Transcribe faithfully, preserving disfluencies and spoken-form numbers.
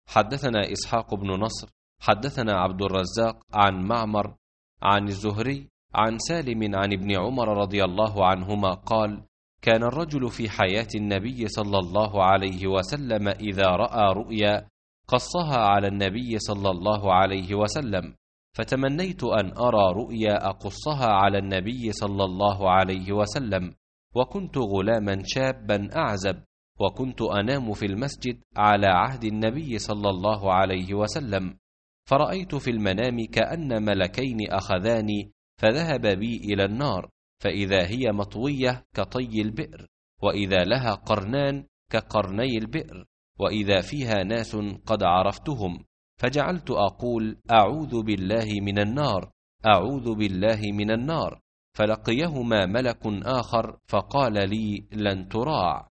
حدثنا إسحاق بن نصر حدثنا عبد الرزاق عن معمر عن الزهري عن سالم عن ابن عمر رضي الله عنهما قال: كان الرجل في حياة النبي صلى الله عليه وسلم إذا رأى رؤيا قصها على النبي صلى الله عليه وسلم، فتمنيت أن أرى رؤيا أقصها على النبي صلى الله عليه وسلم، وكنت غلاما شابا أعزب، وكنت أنام في المسجد على عهد النبي صلى الله عليه وسلم، فرأيت في المنام كأن ملكين أخذاني فذهب بي إلى النار، فإذا هي مطوية كطي البئر، وإذا لها قرنان كقرني البئر، وإذا فيها ناس قد عرفتهم، فجعلت أقول: أعوذ بالله من النار، أعوذ بالله من النار، فلقيهما ملك آخر فقال لي: لن تراع.